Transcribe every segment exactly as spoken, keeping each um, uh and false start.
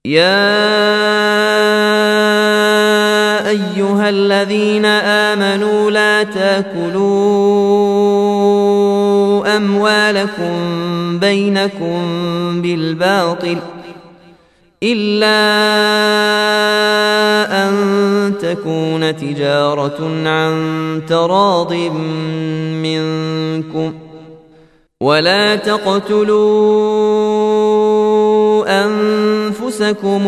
يا أيها الذين آمنوا لا تأكلوا أموالكم بينكم بالباطل إلا أن تكون تجارة عن تراض منكم ولا تقتلوا أنفسكم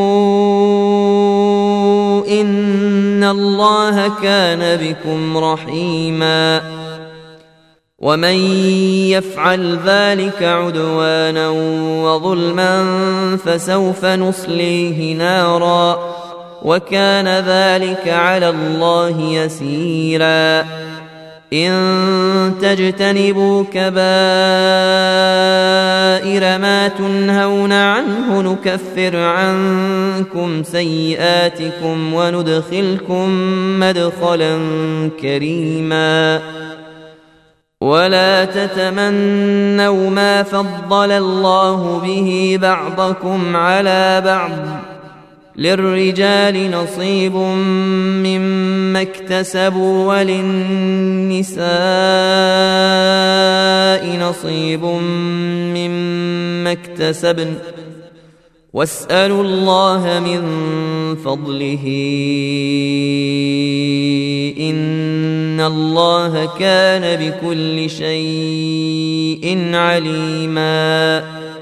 إن الله كان بكم رحيما ومن يفعل ذلك عدوانا وظلما فسوف نصليه نارا وكان ذلك على الله يسيرا إن تجتنبوا كبائر ما تنهون عنه نكفر عنكم سيئاتكم وندخلكم مدخلا كريما ولا تتمنوا ما فضل الله به بعضكم على بعض للرجال نصيب مما اكتسبوا وللنساء نصيب مما اكتسبن واسألوا الله من فضله إن الله كان بكل شيء عليما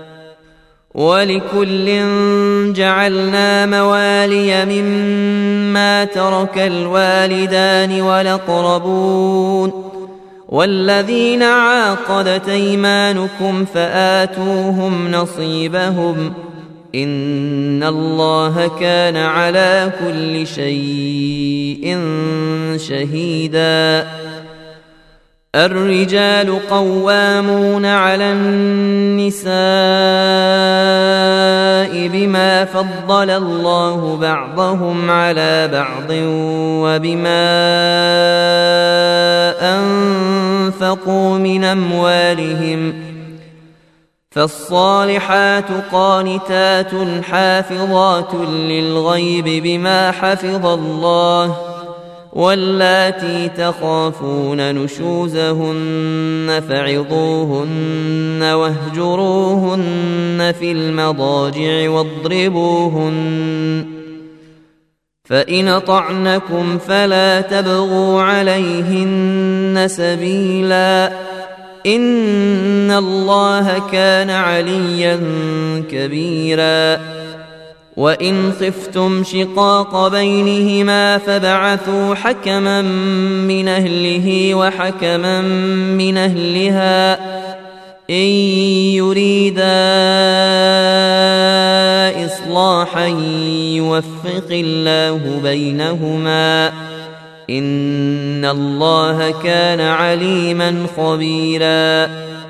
ولكل جعلنا موالي مما ترك الوالدان والأقربون والذين عاقدت أيمانكم فآتوهم نصيبهم إن الله كان على كل شيء شهيدا الرجال قوامون على النساء بما فضل الله بعضهم على بعض وبما أنفقوا من أموالهم فالصالحات قانتات حافظات للغيب بما حفظ الله واللاتي تخافون نشوزهن فعظوهن واهجروهن في المضاجع واضربوهن فإن طعنكم فلا تبغوا عليهن سبيلا إن الله كان عليا كبيرا وإن خفتم شقاق بينهما فبعثوا حكما من أهله وحكما من أهلها إن يريدا إصلاحا يوفق الله بينهما إن الله كان عليما خبيرا